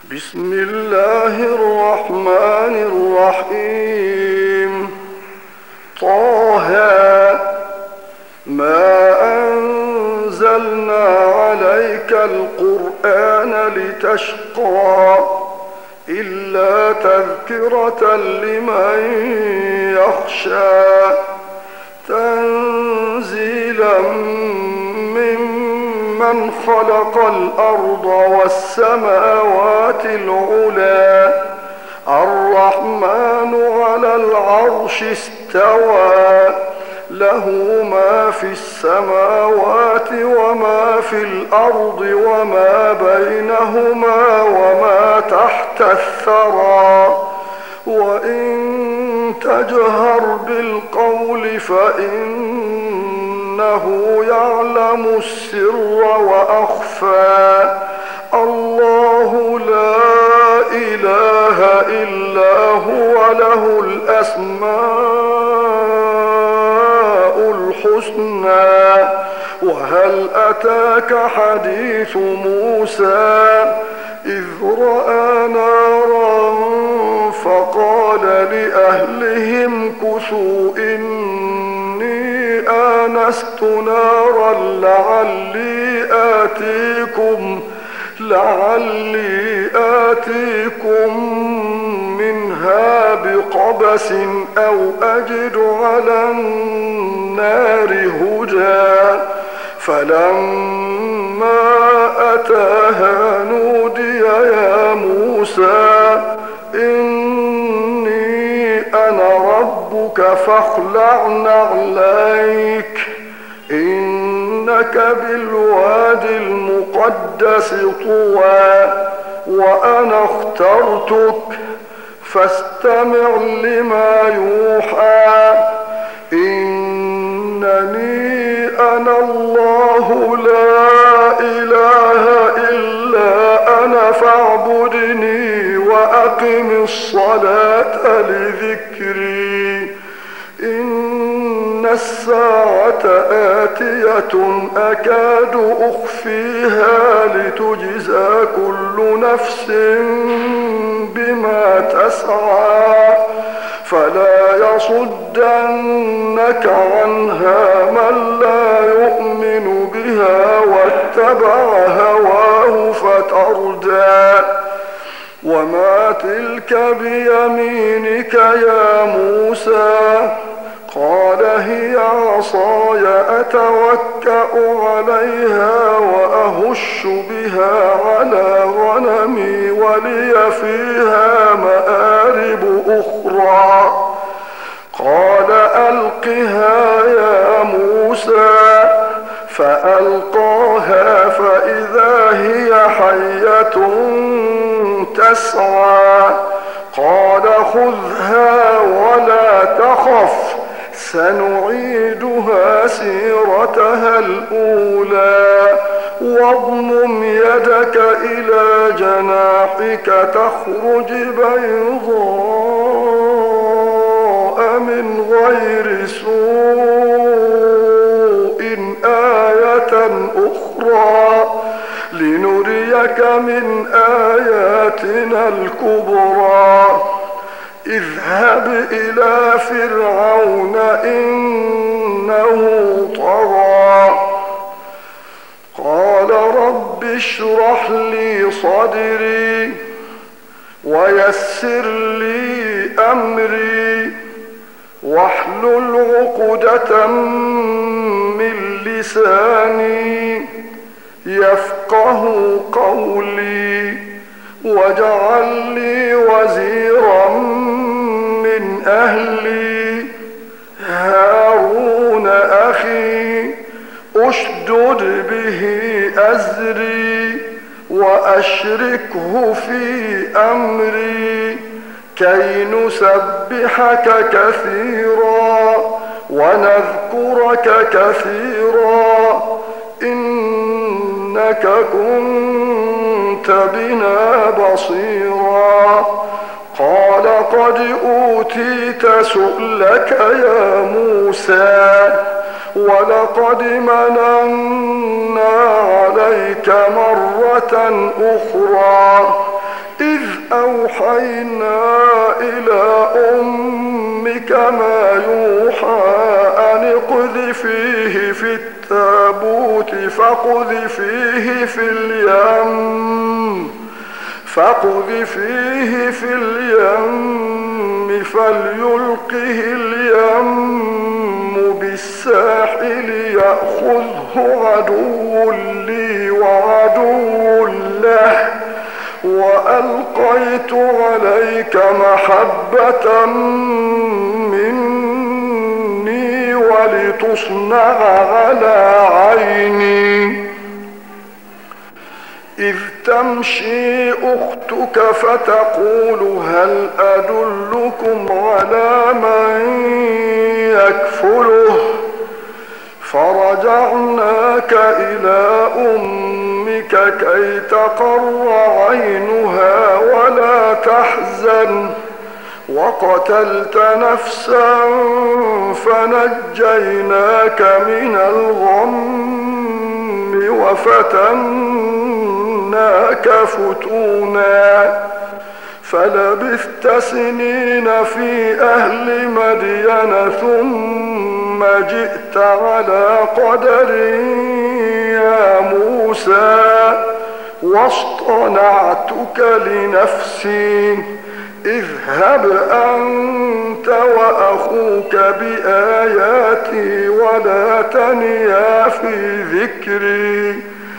بسم الله الرحمن الرحيم. طه ما أنزلنا عليك القرآن لتشقى إلا تذكرة لمن يخشى تنزيلا ممن خلق الأرض والسماوات العلى الرحمن على العرش استوى له ما في السماوات وما في الأرض وما بينهما وما تحت الثرى وإن تجهر بالقول فإنه يعلم السر وأخفى الله لا إله إلا هو له الأسماء الحسنى. وهل أتاك حديث موسى إذ رأى نارا فقال لأهلهم كثوا إني آنست نارا لعلي آتيكم منها بقبس أو أجد على النار هدى. فلما أتاها نودي يا موسى إني أنا ربك فاخلع نعليك إنك بالواد المقدس طوى وأنا اخترتك فاستمع لما يوحى إنني أنا الله لا إله إلا أنا فاعبدني وأقم الصلاة لذكري إن الساعة آتية أكاد أخفيها لتجزى كل نفس بما تسعى فلا يصدنك عنها من لا يؤمن بها واتبع هواه فتردى. وما تلك بيمينك يا موسى قال هي عصاي أتوكأ عليها وأهش بها على غنمي ولي فيها مآرب أخرى. قال ألقها يا موسى فألقاها فإذا هي حية تسعى. قال خذها ولا تخف سنعيدها سيرتها الأولى واضمم يدك إلى جناحك تخرج بيضاء من غير سوء آية أخرى لنريك من آياتنا الكبرى. اذهب إلى فرعون إنه طغى. قال رب اشرح لي صدري ويسر لي أمري واحلل عقدة من لساني يفقه قولي واجعل لي وزيرا من أهلي هارون أخي أشدد به أزري وأشركه في أمري كي نسبحك كثيرا ونذكرك كثيرا إنك كنت بنا بصيرا. قال قد أوتيت سؤلك يا موسى ولقد مننا عليك مرة أخرى إذ أوحينا إلى أمك ما يوحى أن اقذفيه في التابوت فاقذفيه في اليم فليلقه اليم بالساحل يأخذه عدو لي وعدو له وألقيت عليك محبة مني ولتصنع على عيني إذ تمشي أختك فتقول هل أدلكم على من يكفله فرجعناك إلى أمك كي تقر عينها ولا تحزن وقتلت نفسا فنجيناك من الغم وفتناك فتونا فلبثت سنين في أهل مدين ثم جئت على قدر يا موسى واصطنعتك لنفسي اذهب أنت وأخوك بآياتي ولا تنيا في ذكري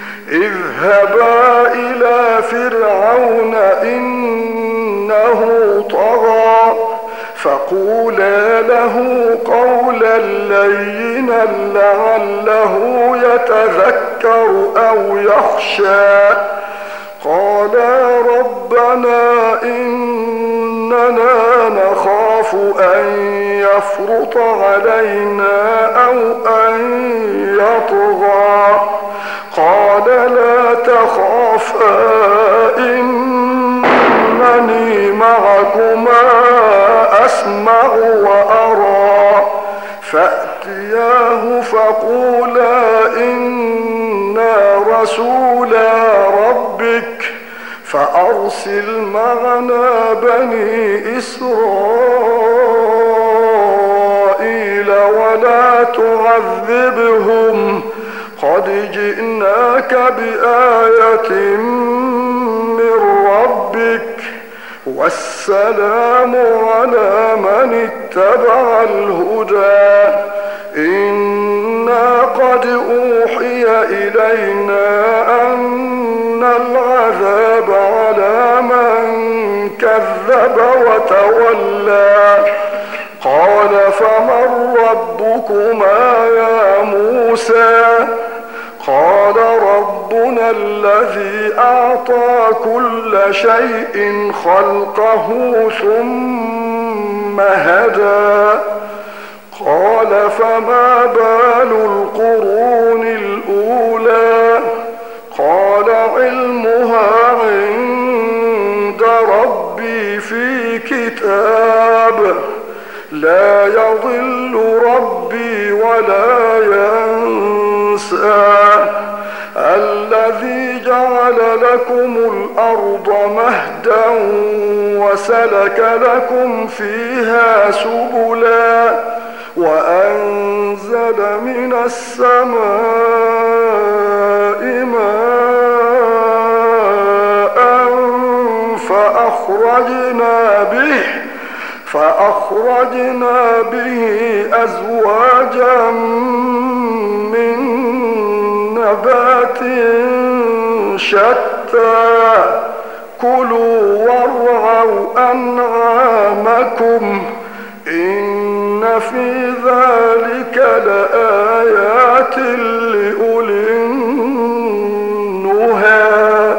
اذهبا إلى فرعون إنه طغى فقولا له قولا لينا لعله يتذكر أو يخشى قالا ربنا إننا نخاف أن يفرط علينا أو أن يطغى قال لا تخافا إنني معكما أسمع وأرى فأتياه فقولا إنا رسولا ربك فأرسل معنا بني إسرائيل ولا تعذبهم قد جئناك بآية من ربك والسلام على من اتبع الهدى إنا قد أوحي إلينا أن العذاب على من كذب وتولى قال فمن ربكما يا موسى قال ربنا الذي أعطى كل شيء خلقه ثم هدى قال فما بال القرون الأولى قال علمها عند ربي في كتاب لا يضل ربي ولا ينسى الذي جعل لكم الأرض مهدا وسلك لكم فيها سبلا وأنزل من السماء ماء فأخرجنا به أزواجا من نبات شتى كلوا وارعوا أنعامكم إن في ذلك لآيات لأولي النهى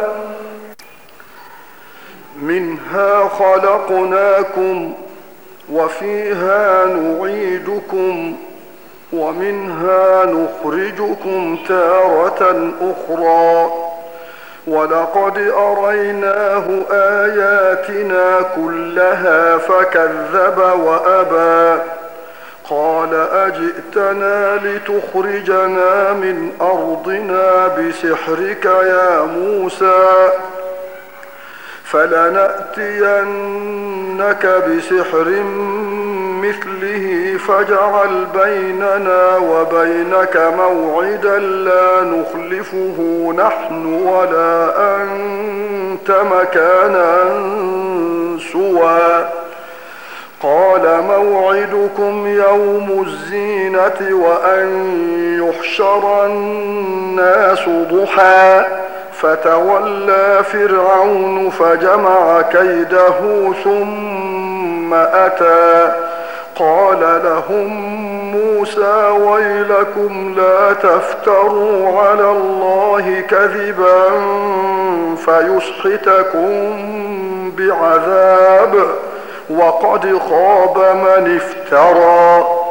منها خلقناكم وفيها نعيدكم ومنها نخرجكم تارة أخرى ولقد أريناه آياتنا كلها فكذب وأبى قال أجئتنا لتخرجنا من أرضنا بسحرك يا موسى فلنأتينك بسحر مثله فاجعل بيننا وبينك موعدا لا نخلفه نحن ولا أنت مكانا سوى. قال موعدكم يوم الزينة وأن يحشر الناس ضحى فتولى فرعون فجمع كيده ثم أتى قال لهم موسى ويلكم لا تفتروا على الله كذبا فيسحتكم بعذاب وقد خاب من افترى.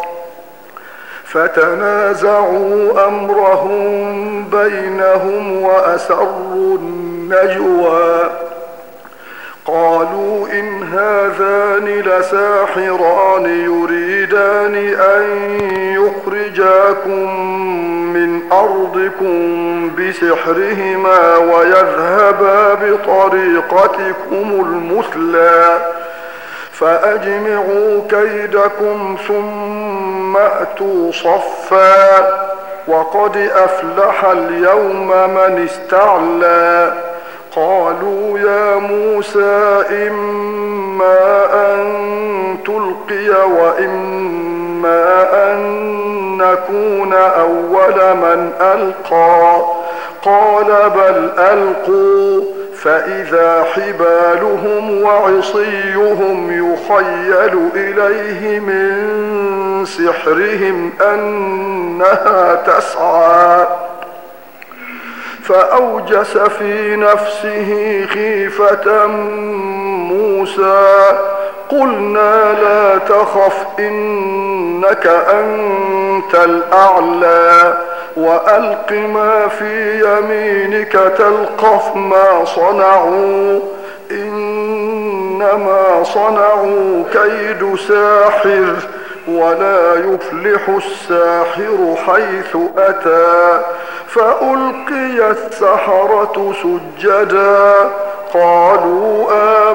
فتنازعوا أمرهم بينهم وأسروا النجوى قالوا إن هذان لساحران يريدان أن يخرجاكم من أرضكم بسحرهما ويذهبا بطريقتكم المثلى فأجمعوا كيدكم ثم أتوا صفا وقد أفلح اليوم من استعلى. قالوا يا موسى إما أن تلقي وإما أن نكون أول من ألقى قال بل ألقوا فإذا حبالهم وعصيهم يخيل إليه من سحرهم أنها تسعى فأوجس في نفسه خيفة موسى قلنا لا تخف إنك أنت الأعلى وألق ما في يمينك تلقف ما صنعوا إنما صنعوا كيد ساحر ولا يفلح الساحر حيث أتى. فألقي السحرة سجدا قالوا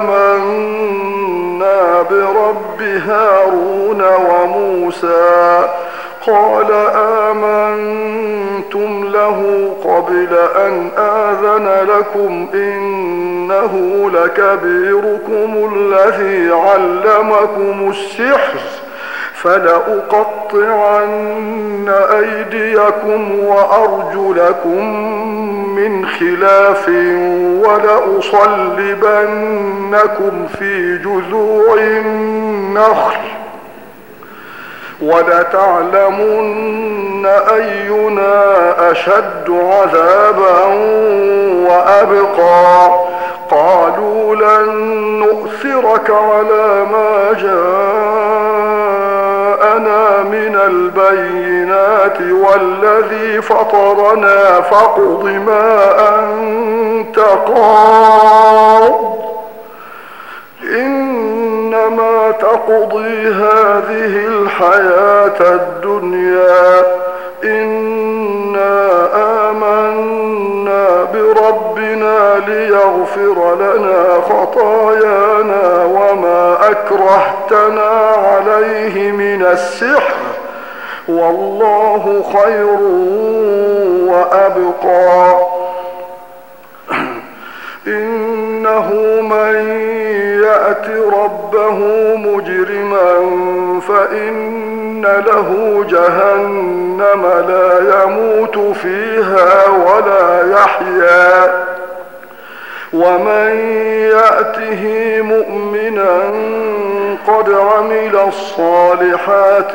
آمنا برب هارون وموسى قال آمنتم له قبل أن آذن لكم إنه لكبيركم الذي علمكم السحر فلأقطعن أيديكم وأرجلكم من خلاف ولأصلبنكم في جذوع النخل ولتعلمن أينا أشد عذابا وأبقى. قالوا لن نؤثرك على ما جاءنا من البينات والذي فطرنا فاقض ما أنت قاض إنما تقضي هذه الحياة الدنيا إنا آمنا بربنا ليغفر لنا خطايانا وما أكرهتنا عليه من السحر والله خير وأبقى. إنه من يأت ربه مجرما فإن له جهنم لا يموت فيها ولا يحيا ومن يأته مؤمنا قد عمل الصالحات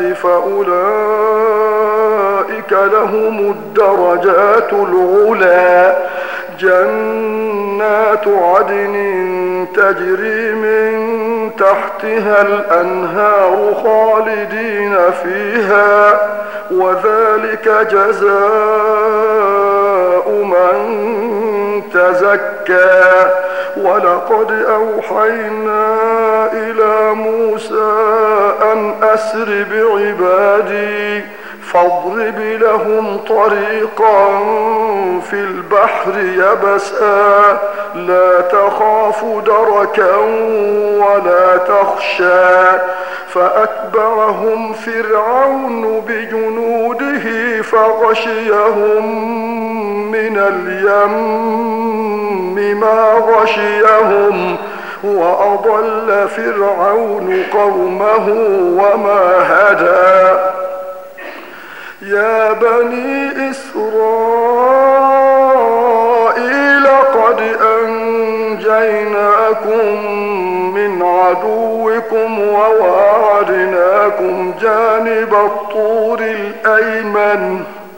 فأولئك لهم الدرجات العلى جنات عدن تجري من تحتها الأنهار خالدين فيها وذلك جزاء من تزكى. ولقد أوحينا إلى موسى أن أسر بعبادي فاضرب لهم طريقا في البحر يبسا لا تخاف دركا ولا تخشى فأتبعهم فرعون بجنوده فغشيهم من اليم ما غشيهم وأضل فرعون قومه وما هدى يا بني إسرائيل قد أنجيناكم من عدوكم وواعدناكم جانب الطور الأيمن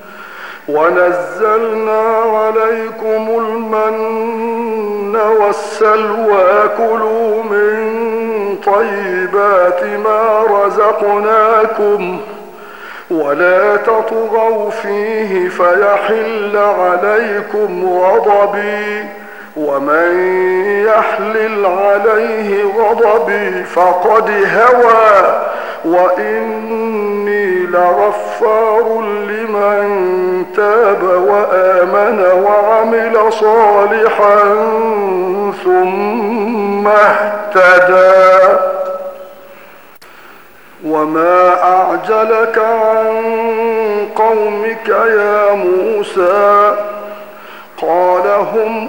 ونزلنا عليكم المن والسلوى كلوا من طيبات ما رزقناكم ولا تطغوا فيه فيحل عليكم غضبي ومن يحلل عليه غضبي فقد هوى وإني لغفار لمن تاب وآمن وعمل صالحا ثم اهتدى وما أعجلك عن قومك يا موسى قال هم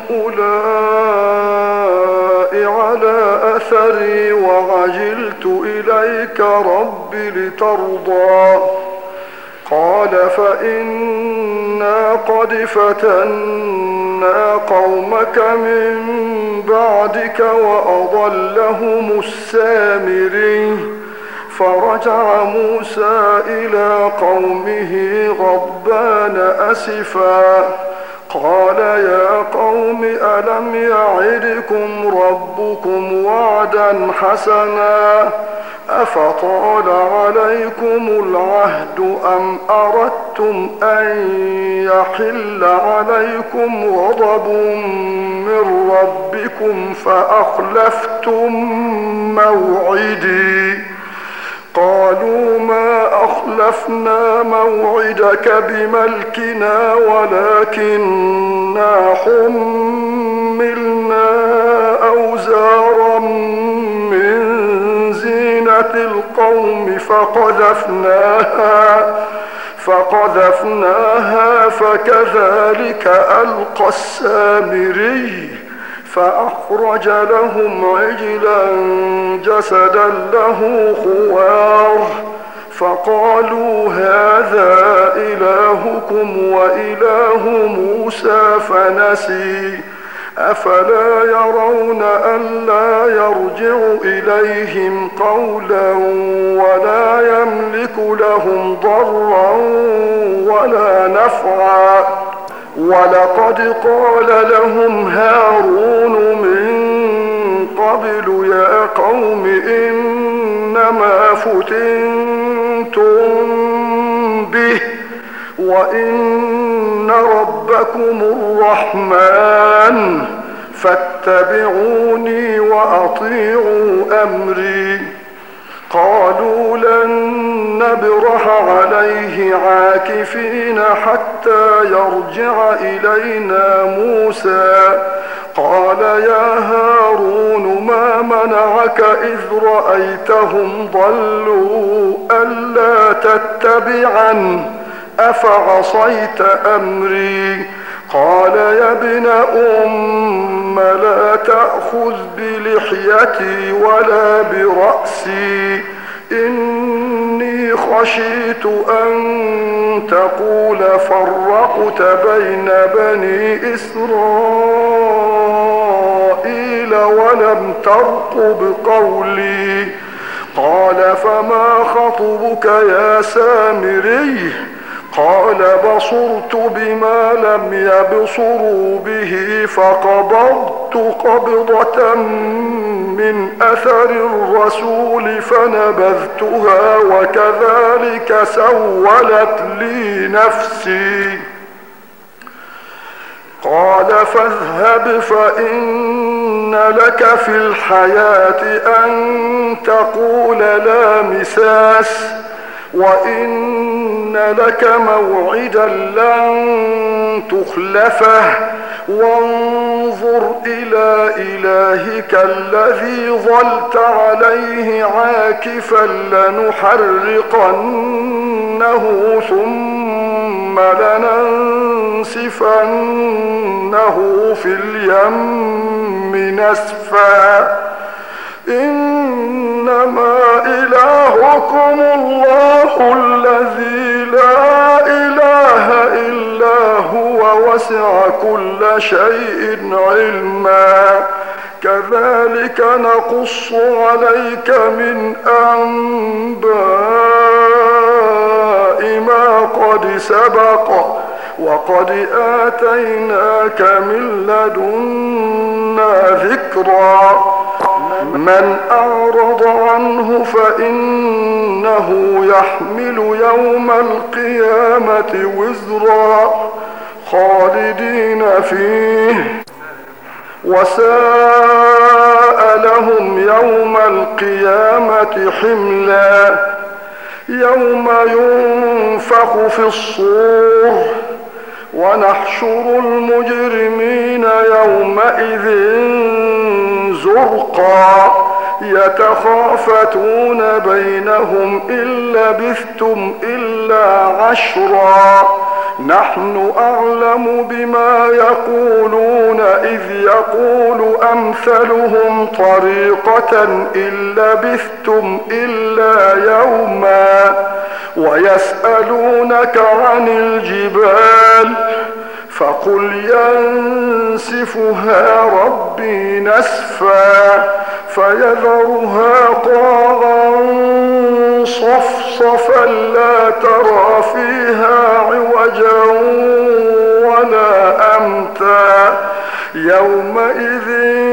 أولئك على أثري وعجلت إليك رب لترضى قال فإنا قد فتنا قومك من بعدك وأضلهم السامري فرجع موسى إلى قومه غضبان أسفا قال يا قوم ألم يعدكم ربكم وعدا حسنا أفطال عليكم العهد أم أردتم أن يحل عليكم غضب من ربكم فأخلفتم موعدي قالوا ما أخلفنا موعدك بملكنا ولكننا حملنا أوزارا من زينة القوم فقذفناها فكذلك ألقى السامري فأخرج لهم عجلا جسدا له خوار فقالوا هذا إلهكم وإله موسى فنسي أفلا يرون ألا يرجع إليهم قولا ولا يملك لهم ضرا ولا نفعا ولقد قال لهم هارون من قبل يا قوم إنما فتنتم به وإن ربكم الرحمن فاتبعوني وأطيعوا أمري قالوا لن نبرح عليه عاكفين حتى يرجع إلينا موسى قال يا هارون ما منعك إذ رأيتهم ضلوا ألا تتبعن أفعصيت أمري قال يا ابن أم لا تأخذ بلحيتي ولا برأسي إني خشيت أن تقول فرقت بين بني إسرائيل ولم ترقب قولي قال فما خطبك يا سامري قال بصرت بما لم يبصروا به فقبضت قبضة من أثر الرسول فنبذتها وكذلك سولت لي نفسي قال فاذهب فإن لك في الحياة أن تقول لا مساس وإن لك موعدا لن تخلفه وانظر إلى إلهك الذي ظلت عليه عاكفا لنحرقنه ثم لننسفنه في اليم نسفا إنما إلهكم الله الذي لا إله إلا هو وسع كل شيء علما كذلك نقص عليك من أنباء ما قد سبق وقد آتيناك من لدنا ذكرا من أعرض عنه فإنه يحمل يوم القيامة وزرا خالدين فيه وساء لهم يوم القيامة حملا يوم ينفخ في الصور ونحشر المجرمين يومئذ زرقا يتخافتون بينهم إن لبثتم إلا عشرا نحن أعلم بما يقولون إذ يقول أمثلهم طريقة إن لبثتم إلا يوما ويسألونك عن الجبال فقل ينسفها ربي نسفا فيذرها قاعا صفصفا لا ترى فيها عوجا ولا أمتا يومئذ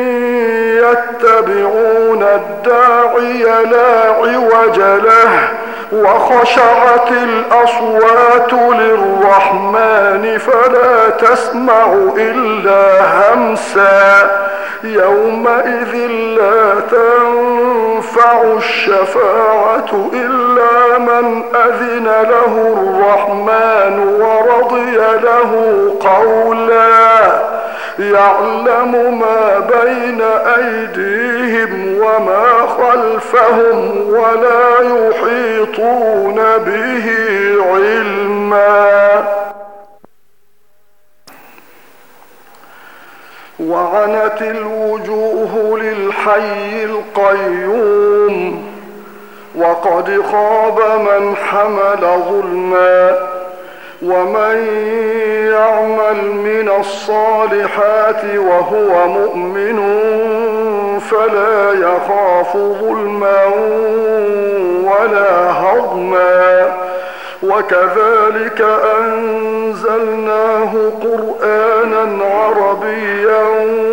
يتبعون الداعي لا عوج له وخشعت الأصوات للرحمن فلا تسمع إلا همسا يومئذ لا تنفع الشفاعة إلا من أذن له الرحمن ورضي له قولا يعلم ما بين أيديهم وما خلفهم ولا يحيطون به علما وعنت الوجوه للحي القيوم وقد خاب من حمل ظلما ومن يعمل من الصالحات وهو مؤمن فلا يخاف ظلما ولا هضما وكذلك أنزلناه قرآنا عربيا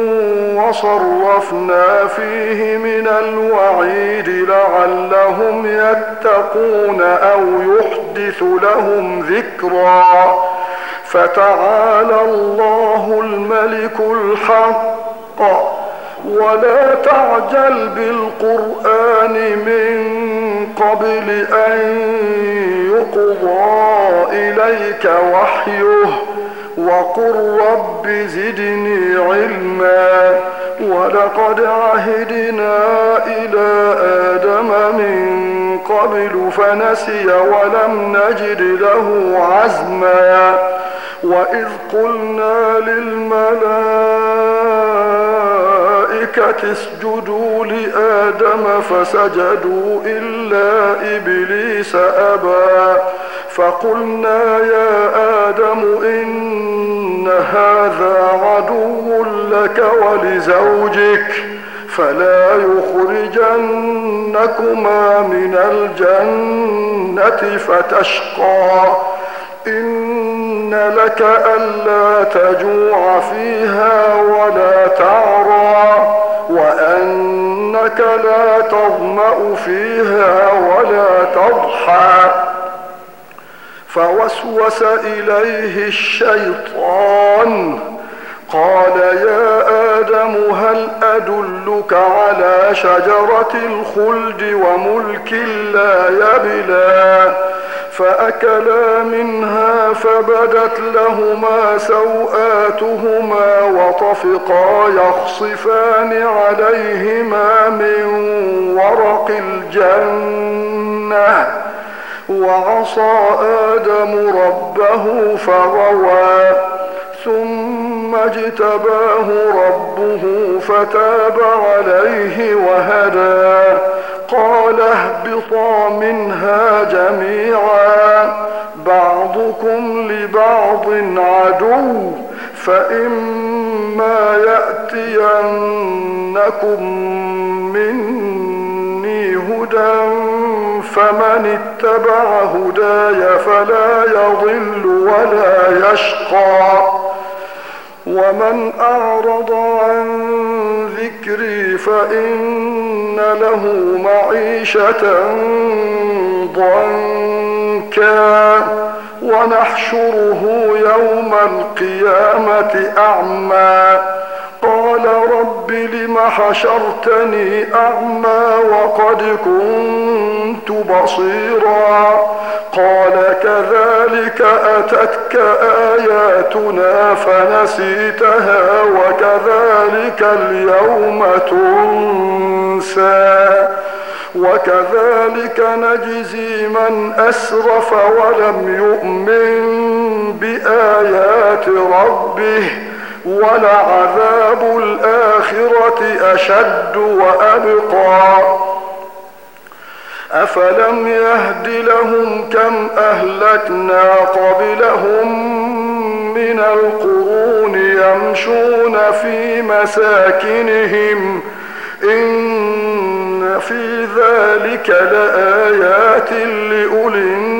وصرفنا فيه من الوعيد لعلهم يتقون أو يحدث لهم ذكرا فتعالى الله الملك الحق ولا تعجل بالقرآن من قبل أن يقضى إليك وحيه وقل رب زدني علما ولقد عهدنا إلى آدم من قبل فنسي ولم نجد له عزما وإذ قلنا للملائكة اسجدوا لآدم فسجدوا إلا إبليس أبى فقلنا يا آدم إن هذا عدو لك ولزوجك فلا يخرجنكما من الجنة فتشقى إن لك ألا تجوع فيها ولا تعرى وأنك لا تظمأ فيها ولا تضحى فوسوس إليه الشيطان قال يا آدم هل أدلك على شجرة الخلد وملك لا يبلى فأكلا منها فبدت لهما سوآتهما وطفقا يخصفان عليهما من ورق الجنة وعصى آدم ربه فغوى ثم اجتباه ربه فتاب عليه وهدى قال اهبطا منها جميعا بعضكم لبعض عدو فإما يأتينكم مني هدى فمن اتبع هداي فلا يضل ولا يشقى ومن أعرض عن ذكري فإن له معيشة ضنكا ونحشره يوم القيامة أعمى قال رب لم حشرتني أعمى وقد كنت بصيرا قال كذلك أتتك آياتنا فنسيتها وكذلك اليوم تنسى وكذلك نجزي من أسرف ولم يؤمن بآيات ربه ولعذاب الآخرة أشد وأبقى أفلم يهد لهم كم أهلكنا قبلهم من القرون يمشون في مساكنهم إن في ذلك لآيات لأولي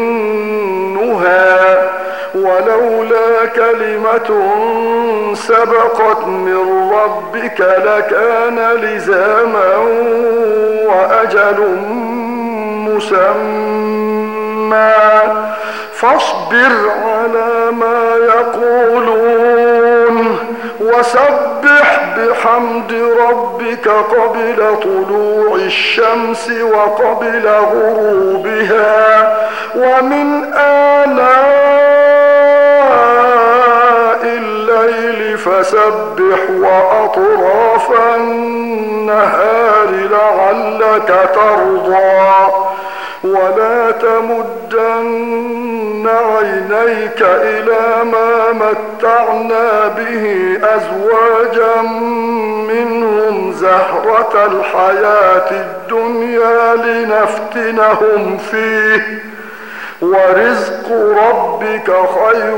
النهى ولولا كلمة سبقت من ربك لكان لزاما وأجل مسمى فاصبر على ما يقولون وسبح بحمد ربك قبل طلوع الشمس وقبل غروبها ومن آلاء الليل فسبح وأطراف النهار لعلك ترضى ولا تمدن عينيك إلى ما متعنا به أزواجا منهم زهرة الحياة الدنيا لنفتنهم فيه ورزق ربك خير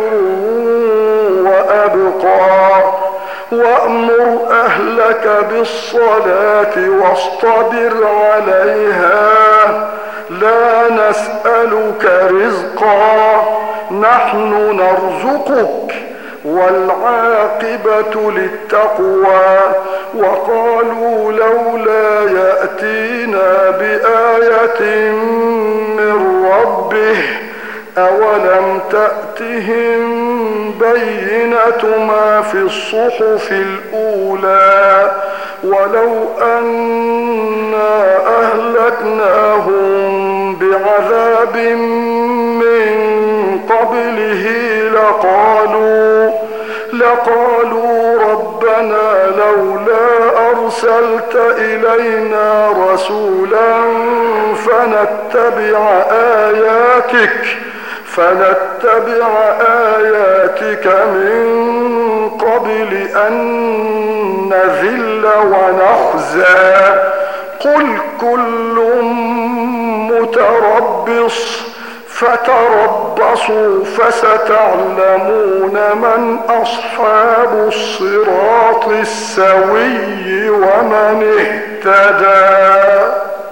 وأبقى وأمر أهلك بالصلاة واصطبر عليها لا نسألك رزقا نحن نرزقك والعاقبة للتقوى وقالوا لولا يأتينا بآية من ربه أولم تأتهم بينة ما في الصحف الأولى ولو أنا أهلكناهم بعذاب من قبله لقالوا ربنا لولا أرسلت إلينا رسولا فنتبع آياتك من قبل أن نذل ونخزى قل كل متربص فتربصوا فستعلمون من أصحاب الصراط السوي ومن اهتدى.